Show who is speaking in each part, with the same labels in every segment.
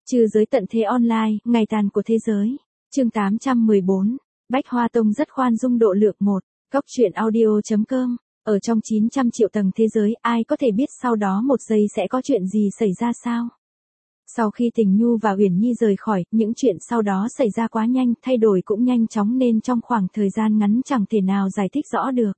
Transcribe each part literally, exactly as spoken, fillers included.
Speaker 1: Trừ giới tận thế online, ngày tàn của thế giới. Chương tám trăm mười bốn. Bách Hoa Tông rất khoan dung độ lượng một. Góc truyện audio chấm com. Ở trong chín trăm triệu tầng thế giới, ai có thể biết sau đó một giây sẽ có chuyện gì xảy ra sao? Sau khi Tình Nhu và Uyển Nhi rời khỏi, những chuyện sau đó xảy ra quá nhanh, thay đổi cũng nhanh chóng nên trong khoảng thời gian ngắn chẳng thể nào giải thích rõ được.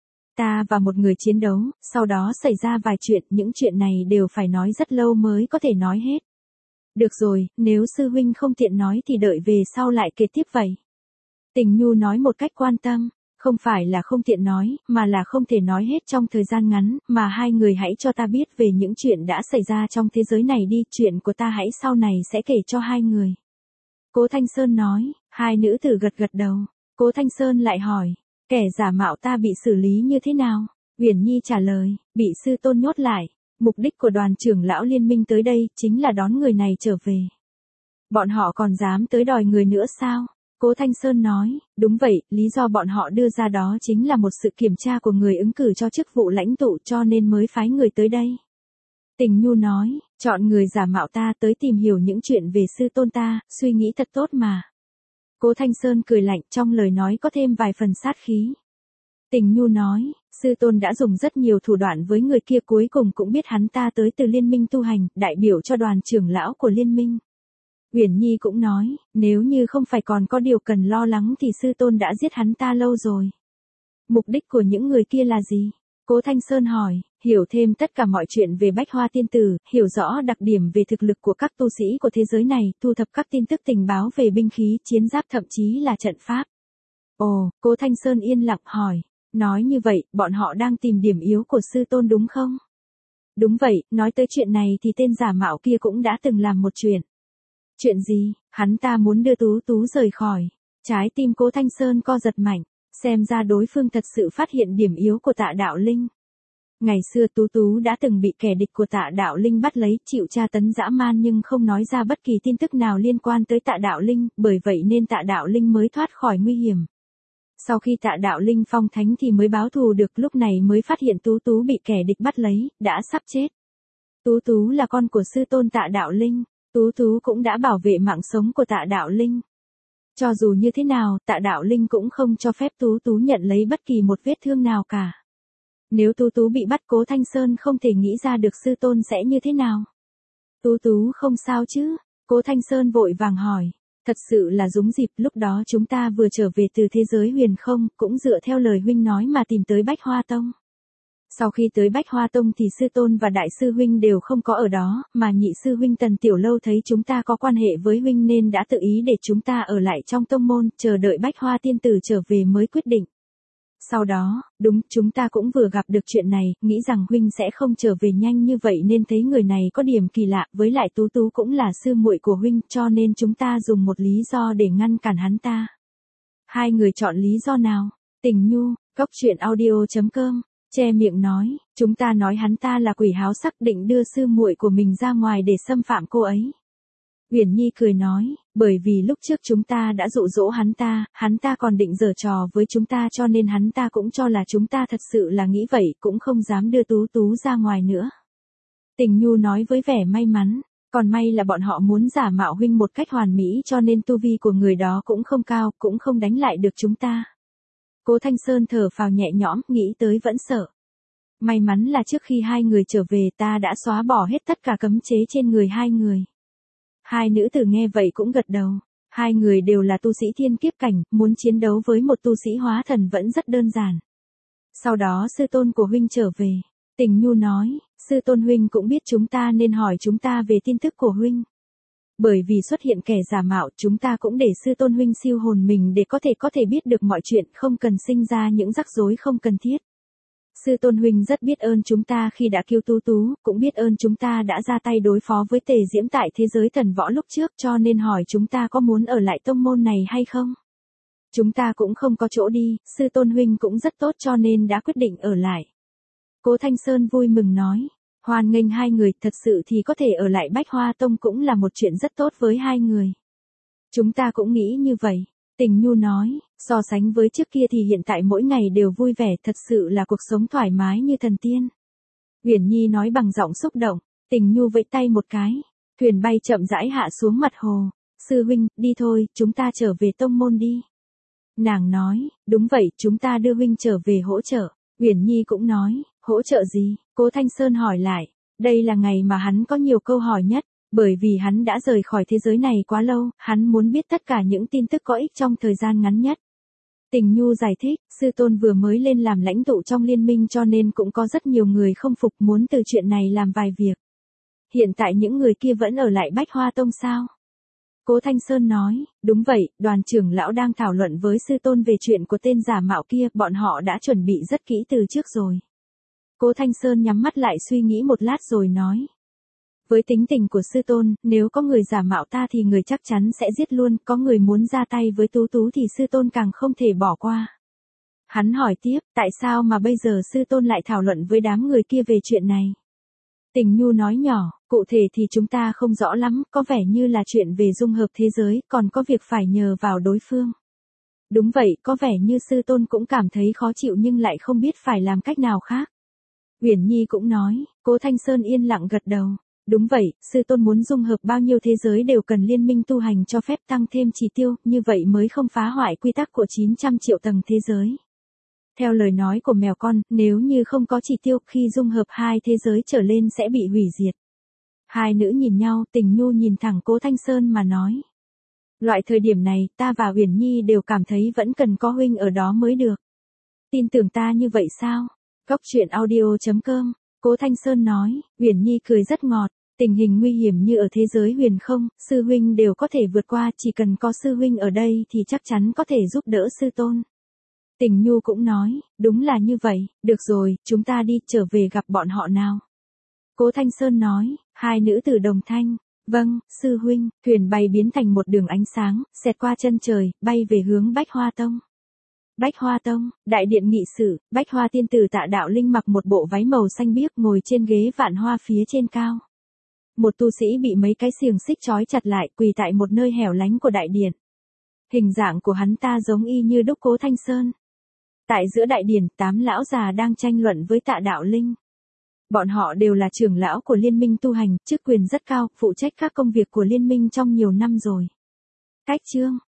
Speaker 1: Ta và một người chiến đấu, sau đó xảy ra vài chuyện, những chuyện này đều phải nói rất lâu mới có thể nói hết. Được rồi, nếu sư huynh không tiện nói thì đợi về sau lại kể tiếp vậy. Tình Nhu nói một cách quan tâm, không phải là không tiện nói, mà là không thể nói hết trong thời gian ngắn, mà hai người hãy cho ta biết về những chuyện đã xảy ra trong thế giới này đi, chuyện của ta hãy sau này sẽ kể cho hai người. Cố Thanh Sơn nói, hai nữ tử gật gật đầu. Cố Thanh Sơn lại hỏi, kẻ giả mạo ta bị xử lý như thế nào? Uyển Nhi trả lời, bị sư tôn nhốt lại. Mục đích của đoàn trưởng lão liên minh tới đây chính là đón người này trở về. Bọn họ còn dám tới đòi người nữa sao? Cố Thanh Sơn nói, đúng vậy, lý do bọn họ đưa ra đó chính là một sự kiểm tra của người ứng cử cho chức vụ lãnh tụ cho nên mới phái người tới đây. Tình Nhu nói, chọn người giả mạo ta tới tìm hiểu những chuyện về sư tôn ta, suy nghĩ thật tốt mà. Cố Thanh Sơn cười lạnh, trong lời nói có thêm vài phần sát khí. Tình Nhu nói, sư tôn đã dùng rất nhiều thủ đoạn với người kia, cuối cùng cũng biết hắn ta tới từ liên minh tu hành, đại biểu cho đoàn trưởng lão của liên minh. Uyển Nhi cũng nói, nếu như không phải còn có điều cần lo lắng thì sư tôn đã giết hắn ta lâu rồi. Mục đích của những người kia là gì? Cố Thanh Sơn hỏi, hiểu thêm tất cả mọi chuyện về Bách Hoa Tiên Tử, hiểu rõ đặc điểm về thực lực của các tu sĩ của thế giới này, thu thập các tin tức tình báo về binh khí, chiến giáp thậm chí là trận pháp. Ồ, Cố Thanh Sơn yên lặng hỏi, nói như vậy, bọn họ đang tìm điểm yếu của sư tôn đúng không? Đúng vậy, nói tới chuyện này thì tên giả mạo kia cũng đã từng làm một chuyện. Chuyện gì? Hắn ta muốn đưa Tú Tú rời khỏi. Trái tim Cố Thanh Sơn co giật mạnh, xem ra đối phương thật sự phát hiện điểm yếu của Tạ Đạo Linh. Ngày xưa Tú Tú đã từng bị kẻ địch của Tạ Đạo Linh bắt lấy, chịu tra tấn dã man nhưng không nói ra bất kỳ tin tức nào liên quan tới Tạ Đạo Linh, bởi vậy nên Tạ Đạo Linh mới thoát khỏi nguy hiểm. Sau khi Tạ Đạo Linh phong thánh thì mới báo thù được, lúc này mới phát hiện Tú Tú bị kẻ địch bắt lấy, đã sắp chết. Tú Tú là con của sư tôn Tạ Đạo Linh, Tú Tú cũng đã bảo vệ mạng sống của Tạ Đạo Linh. Cho dù như thế nào, Tạ Đạo Linh cũng không cho phép Tú Tú nhận lấy bất kỳ một vết thương nào cả. Nếu Tú Tú bị bắt, Cố Thanh Sơn không thể nghĩ ra được sư tôn sẽ như thế nào. Tú Tú không sao chứ? Cố Thanh Sơn vội vàng hỏi. Thật sự là dúng dịp, lúc đó chúng ta vừa trở về từ thế giới huyền không, cũng dựa theo lời huynh nói mà tìm tới Bách Hoa Tông. Sau khi tới Bách Hoa Tông thì sư tôn và đại sư huynh đều không có ở đó, mà nhị sư huynh Tần Tiểu Lâu thấy chúng ta có quan hệ với huynh nên đã tự ý để chúng ta ở lại trong tông môn, chờ đợi Bách Hoa Tiên Tử trở về mới quyết định. Sau đó, đúng, chúng ta cũng vừa gặp được chuyện này, nghĩ rằng huynh sẽ không trở về nhanh như vậy nên thấy người này có điểm kỳ lạ, với lại Tú Tú cũng là sư muội của huynh, cho nên chúng ta dùng một lý do để ngăn cản hắn ta. Hai người chọn lý do nào? Tình Nhu, góc truyện audio chấm com, che miệng nói, chúng ta nói hắn ta là quỷ háo sắc, định đưa sư muội của mình ra ngoài để xâm phạm cô ấy. Uyển Nhi cười nói, bởi vì lúc trước chúng ta đã dụ dỗ hắn ta, hắn ta còn định giở trò với chúng ta cho nên hắn ta cũng cho là chúng ta thật sự là nghĩ vậy, cũng không dám đưa Tú Tú ra ngoài nữa. Tình Nhu nói với vẻ may mắn, còn may là bọn họ muốn giả mạo huynh một cách hoàn mỹ cho nên tu vi của người đó cũng không cao, cũng không đánh lại được chúng ta. Cố Thanh Sơn thở phào nhẹ nhõm, nghĩ tới vẫn sợ. May mắn là trước khi hai người trở về ta đã xóa bỏ hết tất cả cấm chế trên người hai người. Hai nữ tử nghe vậy cũng gật đầu. Hai người đều là tu sĩ thiên kiếp cảnh, muốn chiến đấu với một tu sĩ hóa thần vẫn rất đơn giản. Sau đó sư tôn của huynh trở về. Tình Nhu nói, sư tôn huynh cũng biết chúng ta nên hỏi chúng ta về tin tức của huynh. Bởi vì xuất hiện kẻ giả mạo, chúng ta cũng để sư tôn huynh siêu hồn mình để có thể có thể biết được mọi chuyện, không cần sinh ra những rắc rối không cần thiết. Sư tôn huynh rất biết ơn chúng ta khi đã cứu Tú Tú, cũng biết ơn chúng ta đã ra tay đối phó với Tề Diễm tại thế giới thần võ lúc trước, cho nên hỏi chúng ta có muốn ở lại tông môn này hay không. Chúng ta cũng không có chỗ đi, sư tôn huynh cũng rất tốt cho nên đã quyết định ở lại. Cố Thanh Sơn vui mừng nói, hoan nghênh hai người, thật sự thì có thể ở lại Bách Hoa Tông cũng là một chuyện rất tốt với hai người. Chúng ta cũng nghĩ như vậy. Tình Nhu nói, so sánh với trước kia thì hiện tại mỗi ngày đều vui vẻ, thật sự là cuộc sống thoải mái như thần tiên. Uyển Nhi nói bằng giọng xúc động, Tình Nhu vẫy tay một cái, Thuyền bay chậm rãi hạ xuống mặt hồ. Sư huynh, đi thôi, chúng ta trở về tông môn đi. Nàng nói, đúng vậy, chúng ta đưa huynh trở về hỗ trợ. Uyển Nhi cũng nói, hỗ trợ gì? Cố Thanh Sơn hỏi lại. Đây là ngày mà hắn có nhiều câu hỏi nhất, bởi vì hắn đã rời khỏi thế giới này quá lâu, hắn muốn biết tất cả những tin tức có ích trong thời gian ngắn nhất. Tình Nhu giải thích, sư tôn vừa mới lên làm lãnh tụ trong liên minh cho nên cũng có rất nhiều người không phục muốn từ chuyện này làm vài việc. Hiện tại những người kia vẫn ở lại Bách Hoa Tông sao? Cố Thanh Sơn nói, đúng vậy, đoàn trưởng lão đang thảo luận với sư tôn về chuyện của tên giả mạo kia, bọn họ đã chuẩn bị rất kỹ từ trước rồi. Cố Thanh Sơn nhắm mắt lại suy nghĩ một lát rồi nói. Với tính tình của sư tôn, nếu có người giả mạo ta thì người chắc chắn sẽ giết luôn, có người muốn ra tay với Tú Tú thì sư tôn càng không thể bỏ qua. Hắn hỏi tiếp, tại sao mà bây giờ sư tôn lại thảo luận với đám người kia về chuyện này? Tình Nhu nói nhỏ, cụ thể thì chúng ta không rõ lắm, có vẻ như là chuyện về dung hợp thế giới, còn có việc phải nhờ vào đối phương. Đúng vậy, có vẻ như sư tôn cũng cảm thấy khó chịu nhưng lại không biết phải làm cách nào khác. Uyển Nhi cũng nói, Cố Thanh Sơn yên lặng gật đầu. Đúng vậy, sư tôn muốn dung hợp bao nhiêu thế giới đều cần liên minh tu hành cho phép tăng thêm chỉ tiêu, như vậy mới không phá hoại quy tắc của chín trăm triệu tầng thế giới. Theo lời nói của mèo con, nếu như không có chỉ tiêu, khi dung hợp hai thế giới trở lên sẽ bị hủy diệt. Hai nữ nhìn nhau, Tình Nhu nhìn thẳng Cố Thanh Sơn mà nói. Loại thời điểm này, ta và Uyển Nhi đều cảm thấy vẫn cần có huynh ở đó mới được. Tin tưởng ta như vậy sao? Góc truyện audio chấm com, Cố Thanh Sơn nói, Uyển Nhi cười rất ngọt, tình hình nguy hiểm như ở thế giới huyền không, sư huynh đều có thể vượt qua, chỉ cần có sư huynh ở đây thì chắc chắn có thể giúp đỡ sư tôn. Tình Nhu cũng nói, đúng là như vậy, được rồi, chúng ta đi, trở về gặp bọn họ nào. Cố Thanh Sơn nói, hai nữ tử đồng thanh, vâng, sư huynh, thuyền bay biến thành một đường ánh sáng, xẹt qua chân trời, bay về hướng Bách Hoa Tông. Bách Hoa Tông, đại điện nghị sự, Bách Hoa tiên tử Tạ Đạo Linh mặc một bộ váy màu xanh biếc ngồi trên ghế vạn hoa phía trên cao. Một tu sĩ bị mấy cái xiềng xích trói chặt lại, quỳ tại một nơi hẻo lánh của đại điện. Hình dạng của hắn ta giống y như đúc Cố Thanh Sơn. Tại giữa đại điện, tám lão già đang tranh luận với Tạ Đạo Linh. Bọn họ đều là trưởng lão của liên minh tu hành, chức quyền rất cao, phụ trách các công việc của liên minh trong nhiều năm rồi. Cách chương